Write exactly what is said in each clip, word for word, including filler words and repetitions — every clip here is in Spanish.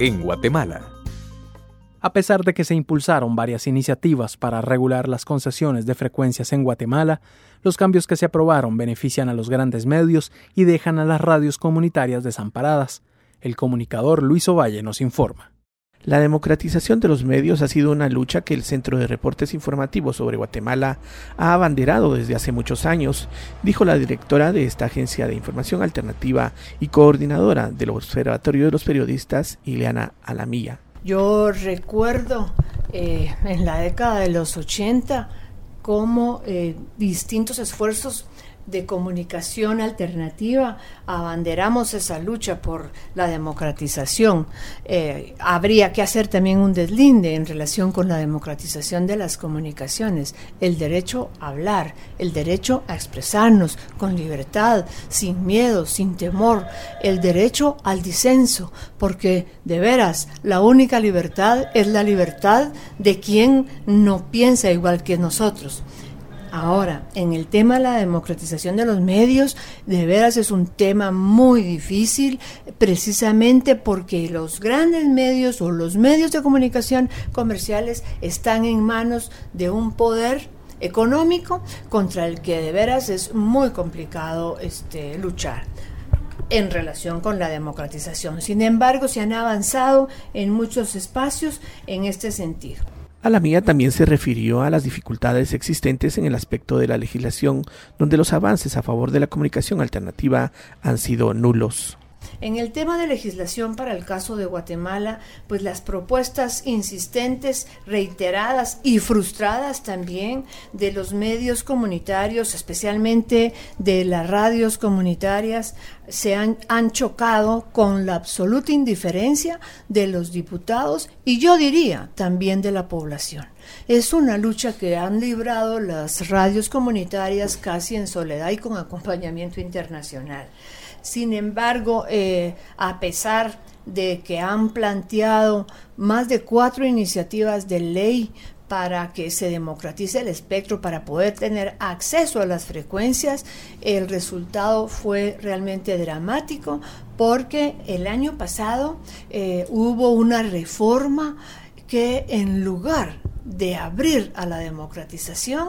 en Guatemala. A pesar de que se impulsaron varias iniciativas para regular las concesiones de frecuencias en Guatemala, los cambios que se aprobaron benefician a los grandes medios y dejan a las radios comunitarias desamparadas. El comunicador Luis Ovalle nos informa. La democratización de los medios ha sido una lucha que el Centro de Reportes Informativos sobre Guatemala ha abanderado desde hace muchos años, dijo la directora de esta agencia de información alternativa y coordinadora del Observatorio de los Periodistas, Ileana Alamilla. Yo recuerdo eh, en la década de los ochenta cómo eh, distintos esfuerzos de comunicación alternativa abanderamos esa lucha por la democratización. Eh, habría que hacer también un deslinde en relación con la democratización de las comunicaciones, el derecho a hablar, el derecho a expresarnos con libertad, sin miedo, sin temor, el derecho al disenso, porque de veras la única libertad es la libertad de quien no piensa igual que nosotros. Ahora, en el tema de la democratización de los medios, de veras es un tema muy difícil, precisamente porque los grandes medios o los medios de comunicación comerciales están en manos de un poder económico contra el que de veras es muy complicado este, luchar en relación con la democratización. Sin embargo, se han avanzado en muchos espacios en este sentido. Alamilla también se refirió a las dificultades existentes en el aspecto de la legislación, donde los avances a favor de la comunicación alternativa han sido nulos. En el tema de legislación para el caso de Guatemala, pues las propuestas insistentes, reiteradas y frustradas también de los medios comunitarios, especialmente de las radios comunitarias, se han, han chocado con la absoluta indiferencia de los diputados y yo diría también de la población. Es una lucha que han librado las radios comunitarias casi en soledad y con acompañamiento internacional. Sin embargo, eh, a pesar de que han planteado más de cuatro iniciativas de ley para que se democratice el espectro, para poder tener acceso a las frecuencias, el resultado fue realmente dramático porque el año pasado eh, hubo una reforma que en lugar de abrir a la democratización,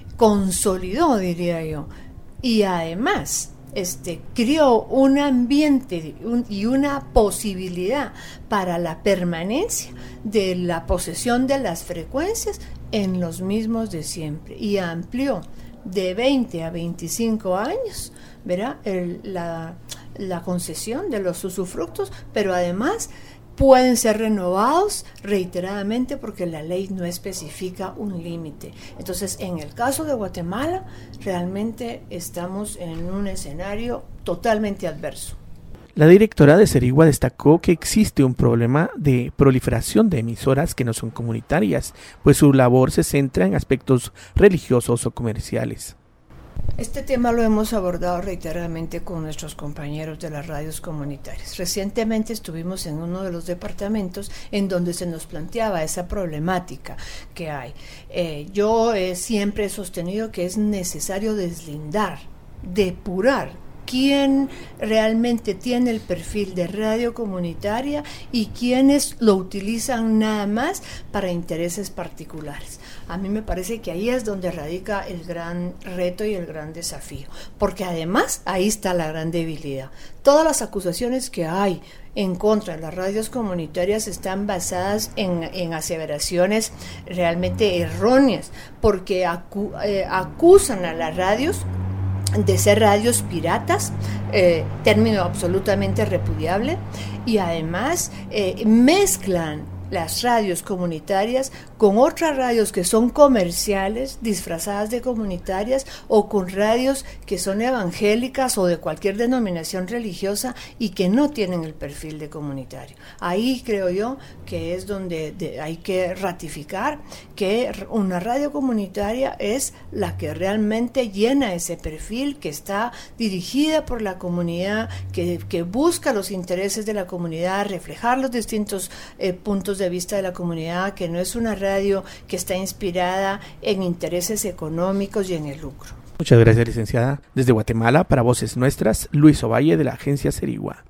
consolidó, diría yo, y además Este, creó un ambiente un, y una posibilidad para la permanencia de la posesión de las frecuencias en los mismos de siempre y amplió de veinte a veinticinco años, ¿verdad? El, la, la concesión de los usufructos, pero además pueden ser renovados reiteradamente porque la ley no especifica un límite. Entonces, en el caso de Guatemala, realmente estamos en un escenario totalmente adverso. La directora de Cerigua destacó que existe un problema de proliferación de emisoras que no son comunitarias, pues su labor se centra en aspectos religiosos o comerciales. Este tema lo hemos abordado reiteradamente con nuestros compañeros de las radios comunitarias. Recientemente estuvimos en uno de los departamentos en donde se nos planteaba esa problemática que hay. Eh, yo eh, siempre he sostenido que es necesario deslindar, depurar quién realmente tiene el perfil de radio comunitaria y quiénes lo utilizan nada más para intereses particulares. A mí me parece que ahí es donde radica el gran reto y el gran desafío, porque además ahí está la gran debilidad. Todas las acusaciones que hay en contra de las radios comunitarias están basadas en, en aseveraciones realmente erróneas, porque acu, eh, acusan a las radios de ser radios piratas, eh, término absolutamente repudiable, y además eh, mezclan las radios comunitarias con otras radios que son comerciales, disfrazadas de comunitarias, o con radios que son evangélicas o de cualquier denominación religiosa y que no tienen el perfil de comunitario. Ahí creo yo que es donde de, hay que ratificar que una radio comunitaria es la que realmente llena ese perfil, que está dirigida por la comunidad, que, que busca los intereses de la comunidad, reflejar los distintos eh, puntos de vista de la comunidad, que no es una radio que está inspirada en intereses económicos y en el lucro. Muchas gracias, licenciada. Desde Guatemala, para Voces Nuestras, Luis Ovalle, de la agencia Cerigua.